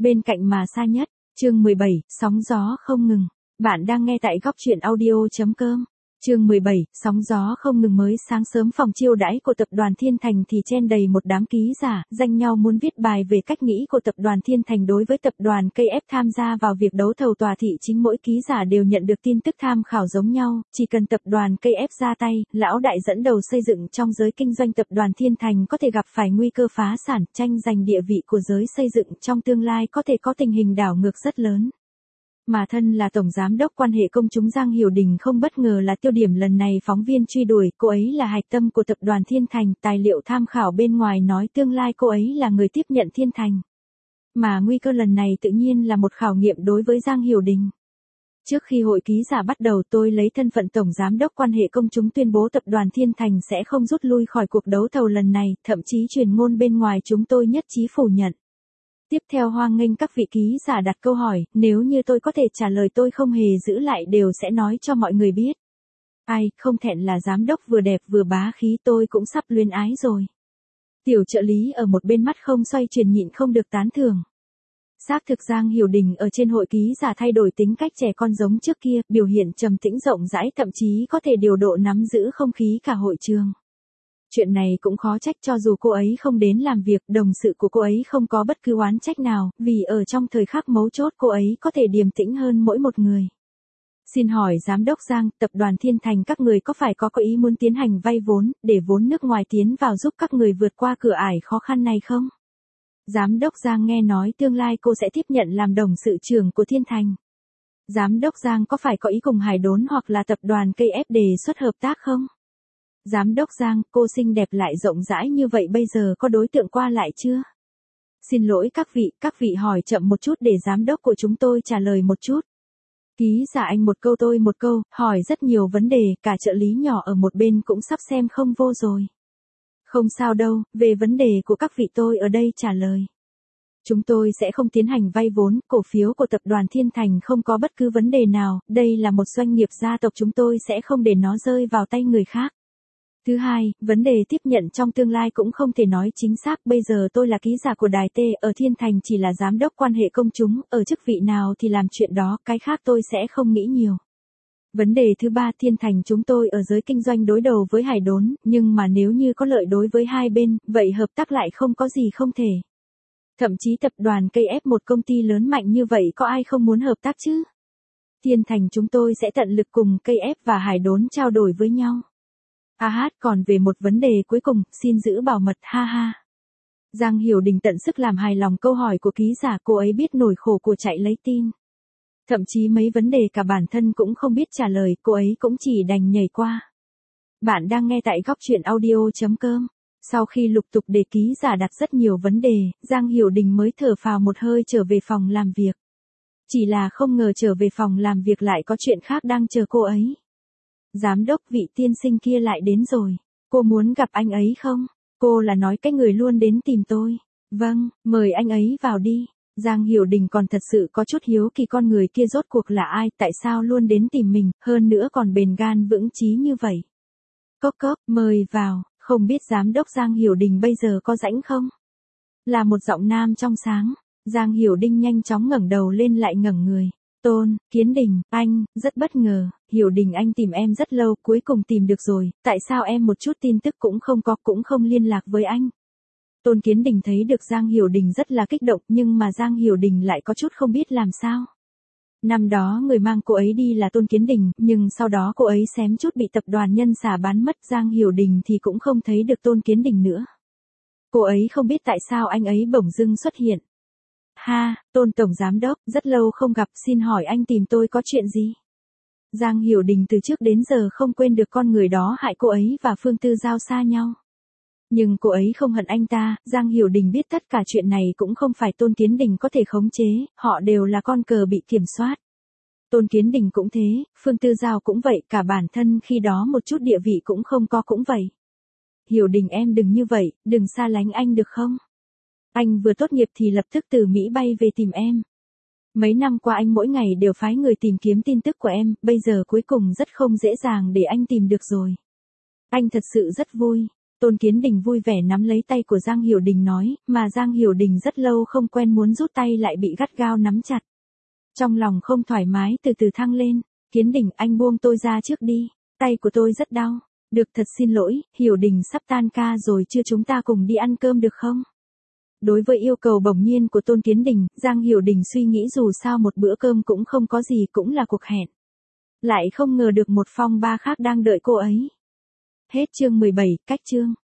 Bên cạnh mà xa nhất, chương 17, sóng gió không ngừng. Bạn đang nghe tại góc truyện audio.com. Chương 17, sóng gió không ngừng. Mới sáng sớm phòng chiêu đãi của tập đoàn Thiên Thành thì chen đầy một đám ký giả, danh nhau muốn viết bài về cách nghĩ của tập đoàn Thiên Thành đối với tập đoàn KF tham gia vào việc đấu thầu tòa thị chính. Mỗi ký giả đều nhận được tin tức tham khảo giống nhau, chỉ cần tập đoàn KF ra tay, lão đại dẫn đầu xây dựng trong giới kinh doanh tập đoàn Thiên Thành có thể gặp phải nguy cơ phá sản, tranh giành địa vị của giới xây dựng trong tương lai có thể có tình hình đảo ngược rất lớn. Mà thân là tổng giám đốc quan hệ công chúng Giang Hiểu Đình không bất ngờ là tiêu điểm lần này phóng viên truy đuổi, cô ấy là hạch tâm của tập đoàn Thiên Thành, tài liệu tham khảo bên ngoài nói tương lai cô ấy là người tiếp nhận Thiên Thành. Mà nguy cơ lần này tự nhiên là một khảo nghiệm đối với Giang Hiểu Đình. Trước khi hội ký giả bắt đầu, tôi lấy thân phận tổng giám đốc quan hệ công chúng tuyên bố tập đoàn Thiên Thành sẽ không rút lui khỏi cuộc đấu thầu lần này, thậm chí truyền ngôn bên ngoài chúng tôi nhất trí phủ nhận. Tiếp theo hoan nghênh các vị ký giả đặt câu hỏi, nếu như tôi có thể trả lời tôi không hề giữ lại đều sẽ nói cho mọi người biết. Ai, không thẹn là giám đốc vừa đẹp vừa bá khí, tôi cũng sắp luyến ái rồi. Tiểu trợ lý ở một bên mắt không xoay chuyển nhịn không được tán thưởng. Xác thực Giang Hiểu Đình ở trên hội ký giả thay đổi tính cách trẻ con giống trước kia, biểu hiện trầm tĩnh rộng rãi, thậm chí có thể điều độ nắm giữ không khí cả hội trường. Chuyện này cũng khó trách, cho dù cô ấy không đến làm việc, đồng sự của cô ấy không có bất cứ oán trách nào, vì ở trong thời khắc mấu chốt cô ấy có thể điềm tĩnh hơn mỗi một người. Xin hỏi giám đốc Giang, tập đoàn Thiên Thành các người có phải có ý muốn tiến hành vay vốn, để vốn nước ngoài tiến vào giúp các người vượt qua cửa ải khó khăn này không? Giám đốc Giang nghe nói tương lai cô sẽ tiếp nhận làm đồng sự trưởng của Thiên Thành. Giám đốc Giang có phải có ý cùng Hải Đốn hoặc là tập đoàn KF đề xuất hợp tác không? Giám đốc Giang, cô xinh đẹp lại rộng rãi như vậy bây giờ có đối tượng qua lại chưa? Xin lỗi các vị hỏi chậm một chút để giám đốc của chúng tôi trả lời một chút. Ký giả anh một câu tôi một câu, hỏi rất nhiều vấn đề, cả trợ lý nhỏ ở một bên cũng sắp xem không vô rồi. Không sao đâu, về vấn đề của các vị tôi ở đây trả lời. Chúng tôi sẽ không tiến hành vay vốn, cổ phiếu của tập đoàn Thiên Thành không có bất cứ vấn đề nào, đây là một doanh nghiệp gia tộc, chúng tôi sẽ không để nó rơi vào tay người khác. Thứ hai, vấn đề tiếp nhận trong tương lai cũng không thể nói chính xác, bây giờ tôi là ký giả của Đài T ở Thiên Thành chỉ là giám đốc quan hệ công chúng, ở chức vị nào thì làm chuyện đó, cái khác tôi sẽ không nghĩ nhiều. Vấn đề thứ ba, Thiên Thành chúng tôi ở giới kinh doanh đối đầu với Hải Đốn, nhưng mà nếu như có lợi đối với hai bên, vậy hợp tác lại không có gì không thể. Thậm chí tập đoàn KF một công ty lớn mạnh như vậy có ai không muốn hợp tác chứ? Thiên Thành chúng tôi sẽ tận lực cùng KF và Hải Đốn trao đổi với nhau. Còn về một vấn đề cuối cùng, xin giữ bảo mật, ha ha. Giang Hiểu Đình tận sức làm hài lòng câu hỏi của ký giả, cô ấy biết nỗi khổ của chạy lấy tin. Thậm chí mấy vấn đề cả bản thân cũng không biết trả lời, cô ấy cũng chỉ đành nhảy qua. Bạn đang nghe tại góc truyện audio.com. Sau khi lục tục để ký giả đặt rất nhiều vấn đề, Giang Hiểu Đình mới thở phào một hơi trở về phòng làm việc. Chỉ là không ngờ trở về phòng làm việc lại có chuyện khác đang chờ cô ấy. Giám đốc, vị tiên sinh kia lại đến rồi. Cô muốn gặp anh ấy không? Cô là nói cái người luôn đến tìm tôi. Vâng, mời anh ấy vào đi. Giang Hiểu Đình còn thật sự có chút hiếu kỳ con người kia rốt cuộc là ai, tại sao luôn đến tìm mình, hơn nữa còn bền gan vững chí như vậy. Cốc cốc, mời vào, không biết giám đốc Giang Hiểu Đình bây giờ có rảnh không? Là một giọng nam trong sáng. Giang Hiểu Đình nhanh chóng ngẩng đầu lên lại ngẩng người. Tôn, Kiến Đình, anh, rất bất ngờ, Hiểu Đình anh tìm em rất lâu, cuối cùng tìm được rồi, tại sao em một chút tin tức cũng không có, cũng không liên lạc với anh? Tôn Kiến Đình thấy được Giang Hiểu Đình rất là kích động, nhưng mà Giang Hiểu Đình lại có chút không biết làm sao. Năm đó người mang cô ấy đi là Tôn Kiến Đình, nhưng sau đó cô ấy xém chút bị tập đoàn Nhân Xả bán mất, Giang Hiểu Đình thì cũng không thấy được Tôn Kiến Đình nữa. Cô ấy không biết tại sao anh ấy bỗng dưng xuất hiện. Tôn tổng giám đốc, rất lâu không gặp, xin hỏi anh tìm tôi có chuyện gì? Giang Hiểu Đình từ trước đến giờ không quên được con người đó hại cô ấy và Phương Tư Giao xa nhau. Nhưng cô ấy không hận anh ta, Giang Hiểu Đình biết tất cả chuyện này cũng không phải Tôn Kiến Đình có thể khống chế, họ đều là con cờ bị kiểm soát. Tôn Kiến Đình cũng thế, Phương Tư Giao cũng vậy, cả bản thân khi đó một chút địa vị cũng không có cũng vậy. Hiểu Đình em đừng như vậy, đừng xa lánh anh được không? Anh vừa tốt nghiệp thì lập tức từ Mỹ bay về tìm em. Mấy năm qua anh mỗi ngày đều phái người tìm kiếm tin tức của em, bây giờ cuối cùng rất không dễ dàng để anh tìm được rồi. Anh thật sự rất vui. Tôn Kiến Đình vui vẻ nắm lấy tay của Giang Hiểu Đình nói, mà Giang Hiểu Đình rất lâu không quen muốn rút tay lại bị gắt gao nắm chặt. Trong lòng không thoải mái từ từ thăng lên, Kiến Đình anh buông tôi ra trước đi, tay của tôi rất đau. Được thật xin lỗi, Hiểu Đình sắp tan ca rồi chưa chúng ta cùng đi ăn cơm được không? Đối với yêu cầu bỗng nhiên của Tôn Kiến Đình, Giang Hiểu Đình suy nghĩ dù sao một bữa cơm cũng không có gì cũng là cuộc hẹn. Lại không ngờ được một phong ba khác đang đợi cô ấy. Hết chương 17, cách chương.